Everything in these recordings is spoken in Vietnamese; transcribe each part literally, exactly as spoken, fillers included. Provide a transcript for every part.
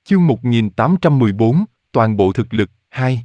Chương một nghìn tám trăm mười bốn, toàn bộ thực lực, hai.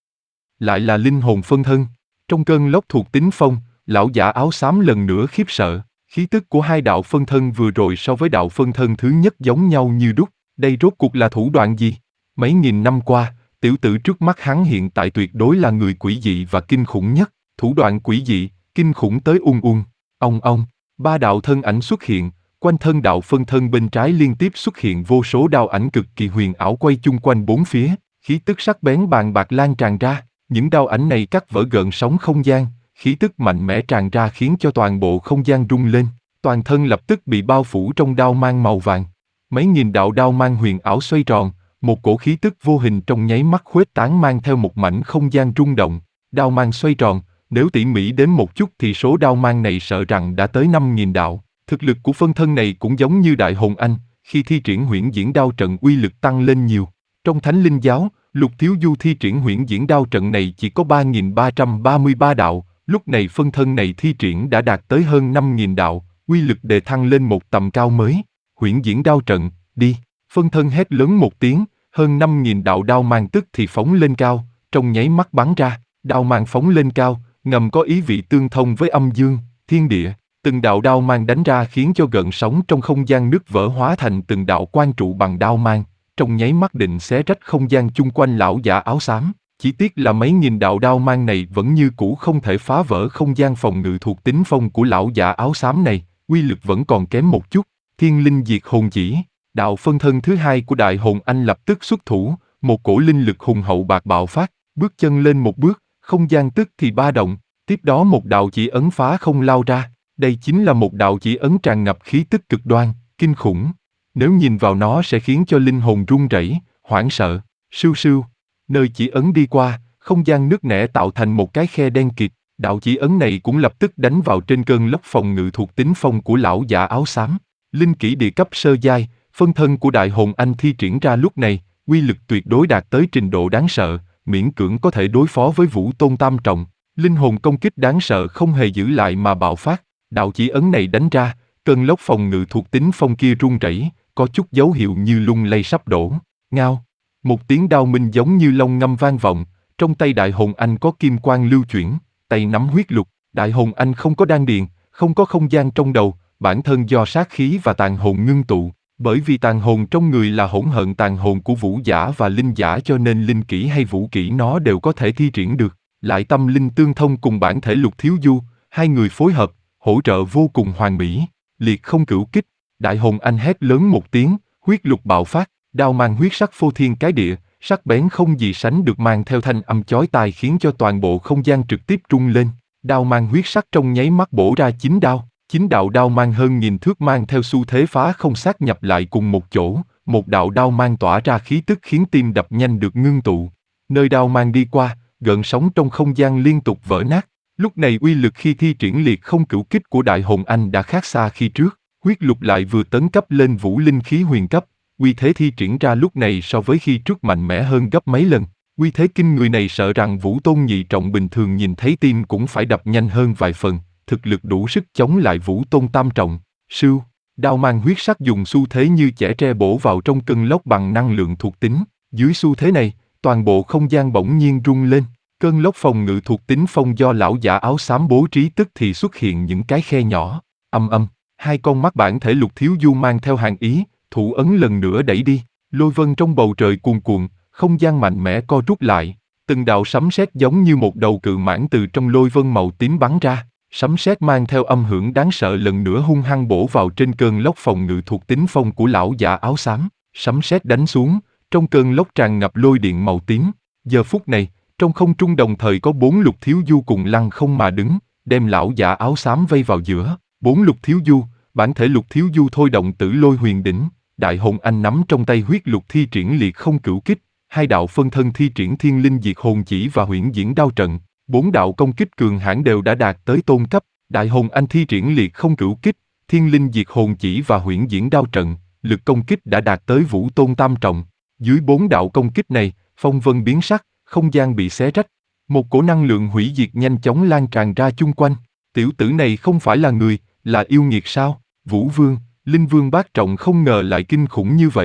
Lại là linh hồn phân thân. Trong cơn lốc thuộc tính phong, lão giả áo xám lần nữa khiếp sợ. Khí tức của hai đạo phân thân vừa rồi so với đạo phân thân thứ nhất giống nhau như đúc. Đây rốt cuộc là thủ đoạn gì? Mấy nghìn năm qua, tiểu tử trước mắt hắn hiện tại tuyệt đối là người quỷ dị và kinh khủng nhất. Thủ đoạn quỷ dị, kinh khủng tới ung ung. Ong ong, ba đạo thân ảnh xuất hiện. Quanh thân đạo phân thân bên trái liên tiếp xuất hiện vô số đao ảnh cực kỳ huyền ảo quay chung quanh bốn phía, khí tức sắc bén bàn bạc lan tràn ra. Những đao ảnh này cắt vỡ gợn sóng không gian, khí tức mạnh mẽ tràn ra khiến cho toàn bộ không gian rung lên. Toàn thân lập tức bị bao phủ trong đao mang màu vàng. Mấy nghìn đạo đao mang huyền ảo xoay tròn, một cổ khí tức vô hình trong nháy mắt khuếch tán mang theo một mảnh không gian rung động. Đao mang xoay tròn, nếu tỉ mỉ đến một chút thì số đao mang này sợ rằng đã tới năm nghìn đạo. Thực lực của phân thân này cũng giống như Đại Hồn Anh, khi thi triển huyễn diễn đao trận uy lực tăng lên nhiều. Trong Thánh Linh Giáo, Lục Thiếu Du thi triển huyễn diễn đao trận này chỉ có ba nghìn ba trăm ba mươi ba đạo, lúc này phân thân này thi triển đã đạt tới hơn năm nghìn đạo, uy lực đề thăng lên một tầm cao mới. Huyễn diễn đao trận, đi! Phân thân hét lớn một tiếng, hơn năm nghìn đạo đao mang tức thì phóng lên cao, trong nháy mắt bắn ra, đao mang phóng lên cao, ngầm có ý vị tương thông với âm dương, thiên địa. Từng đạo đao mang đánh ra khiến cho gợn sóng trong không gian nứt vỡ hóa thành từng đạo quan trụ bằng đao mang, trong nháy mắt định xé rách không gian chung quanh lão giả áo xám. Chỉ tiếc là mấy nghìn đạo đao mang này vẫn như cũ không thể phá vỡ không gian phòng ngự thuộc tính phong của lão giả áo xám này, uy lực vẫn còn kém một chút. Thiên linh diệt hồn chỉ, đạo phân thân thứ hai của Đại Hồn Anh lập tức xuất thủ, một cổ linh lực hùng hậu bạc bạo phát, bước chân lên một bước, không gian tức thì ba động, tiếp đó một đạo chỉ ấn phá không lao ra. Đây chính là một đạo chỉ ấn tràn ngập khí tức cực đoan, kinh khủng. Nếu nhìn vào nó sẽ khiến cho linh hồn run rẩy, hoảng sợ. Sưu sưu, nơi chỉ ấn đi qua, không gian nứt nẻ tạo thành một cái khe đen kịt. Đạo chỉ ấn này cũng lập tức đánh vào trên cơn lốc phòng ngự thuộc tính phong của lão giả áo xám. Linh kỹ địa cấp sơ giai, phân thân của Đại Hồn Anh thi triển ra lúc này, uy lực tuyệt đối đạt tới trình độ đáng sợ, miễn cưỡng có thể đối phó với Vũ Tôn Tam Trọng. Linh hồn công kích đáng sợ không hề giữ lại mà bạo phát. Đạo chỉ ấn này đánh ra, cơn lốc phòng ngự thuộc tính phong kia rung rẩy, có chút dấu hiệu như lung lay sắp đổ. Ngao, một tiếng đao minh giống như long ngâm vang vọng, trong tay Đại Hồn Anh có kim quang lưu chuyển, tay nắm huyết lục. Đại Hồn Anh không có đan điền, không có không gian trong đầu, bản thân do sát khí và tàn hồn ngưng tụ. Bởi vì tàn hồn trong người là hỗn hợp tàn hồn của vũ giả và linh giả cho nên linh kỹ hay vũ kỹ nó đều có thể thi triển được. Lại tâm linh tương thông cùng bản thể Lục Thiếu Du, hai người phối hợp, hỗ trợ vô cùng hoàn mỹ. Liệt không cửu kích, Đại Hồn Anh hét lớn một tiếng, huyết lục bạo phát, đao mang huyết sắc phô thiên cái địa, sắc bén không gì sánh được mang theo thanh âm chói tai khiến cho toàn bộ không gian trực tiếp rung lên. Đao mang huyết sắc trong nháy mắt bổ ra chín đao, chín đạo đao mang hơn nghìn thước mang theo xu thế phá không sát nhập lại cùng một chỗ, một đạo đao mang tỏa ra khí tức khiến tim đập nhanh được ngưng tụ. Nơi đao mang đi qua, gợn sóng trong không gian liên tục vỡ nát. Lúc này uy lực khi thi triển liệt không cửu kích của Đại Hồn Anh đã khác xa khi trước, huyết lục lại vừa tấn cấp lên vũ linh khí huyền cấp, uy thế thi triển ra lúc này so với khi trước mạnh mẽ hơn gấp mấy lần. Uy thế kinh người này sợ rằng Vũ Tôn nhị trọng bình thường nhìn thấy tim cũng phải đập nhanh hơn vài phần, thực lực đủ sức chống lại Vũ Tôn tam trọng. Sưu, đao mang huyết sắc dùng xu thế như chẻ tre bổ vào trong cơn lốc bằng năng lượng thuộc tính, dưới xu thế này, toàn bộ không gian bỗng nhiên rung lên. Cơn lốc phòng ngự thuộc tính phong do lão giả áo xám bố trí tức thì xuất hiện những cái khe nhỏ, âm âm, hai con mắt bản thể Lục Thiếu Du mang theo hàng ý, thủ ấn lần nữa đẩy đi, lôi vân trong bầu trời cuồn cuộn, không gian mạnh mẽ co rút lại, từng đạo sấm sét giống như một đầu cự mãng từ trong lôi vân màu tím bắn ra, sấm sét mang theo âm hưởng đáng sợ lần nữa hung hăng bổ vào trên cơn lốc phòng ngự thuộc tính phong của lão giả áo xám, sấm sét đánh xuống, trong cơn lốc tràn ngập lôi điện màu tím, giờ phút này, trong không trung đồng thời có bốn Lục Thiếu Du cùng lăng không mà đứng, đem lão giả áo xám vây vào giữa. Bốn Lục Thiếu Du, bản thể Lục Thiếu Du thôi động tử lôi huyền đỉnh, Đại Hồn Anh nắm trong tay huyết lục thi triển liệt không cửu kích, hai đạo phân thân thi triển thiên linh diệt hồn chỉ và huyễn diễn đao trận, bốn đạo công kích cường hãn đều đã đạt tới tôn cấp. Đại Hồn Anh thi triển liệt không cửu kích, thiên linh diệt hồn chỉ và huyễn diễn đao trận, lực công kích đã đạt tới Vũ Tôn tam trọng. Dưới bốn đạo công kích này, phong vân biến sắc, không gian bị xé rách, một cổ năng lượng hủy diệt nhanh chóng lan tràn ra chung quanh. Tiểu tử này không phải là người, là yêu nghiệt sao? Vũ Vương, Linh Vương bát trọng không ngờ lại kinh khủng như vậy.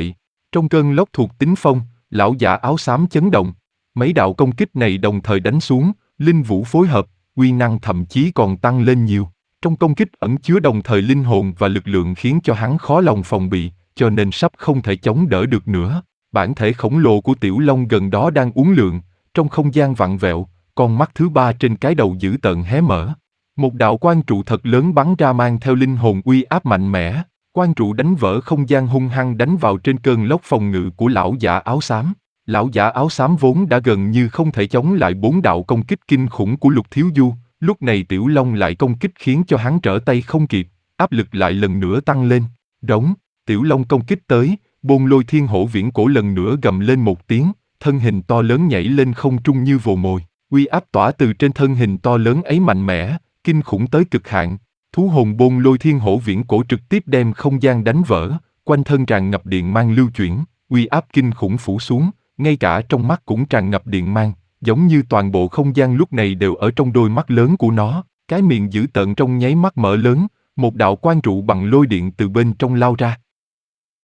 Trong cơn lốc thuộc tính phong, lão giả áo xám chấn động. Mấy đạo công kích này đồng thời đánh xuống, linh vũ phối hợp, uy năng thậm chí còn tăng lên nhiều. Trong công kích ẩn chứa đồng thời linh hồn và lực lượng khiến cho hắn khó lòng phòng bị, cho nên sắp không thể chống đỡ được nữa. Bản thể khổng lồ của Tiểu Long gần đó đang uốn lượn, trong không gian vặn vẹo, con mắt thứ ba trên cái đầu dữ tợn hé mở. Một đạo quang trụ thật lớn bắn ra mang theo linh hồn uy áp mạnh mẽ. Quang trụ đánh vỡ không gian hung hăng đánh vào trên cơn lốc phòng ngự của lão giả áo xám. Lão giả áo xám vốn đã gần như không thể chống lại bốn đạo công kích kinh khủng của Lục Thiếu Du, lúc này Tiểu Long lại công kích khiến cho hắn trở tay không kịp, áp lực lại lần nữa tăng lên. Rống, Tiểu Long công kích tới, Bôn Lôi Thiên Hổ viễn cổ lần nữa gầm lên một tiếng, thân hình to lớn nhảy lên không trung như vồ mồi, uy áp tỏa từ trên thân hình to lớn ấy mạnh mẽ, kinh khủng tới cực hạn. Thú hồn Bôn Lôi Thiên Hổ viễn cổ trực tiếp đem không gian đánh vỡ, quanh thân tràn ngập điện mang lưu chuyển, uy áp kinh khủng phủ xuống, ngay cả trong mắt cũng tràn ngập điện mang, giống như toàn bộ không gian lúc này đều ở trong đôi mắt lớn của nó. Cái miệng dữ tợn trong nháy mắt mở lớn, một đạo quang trụ bằng lôi điện từ bên trong lao ra,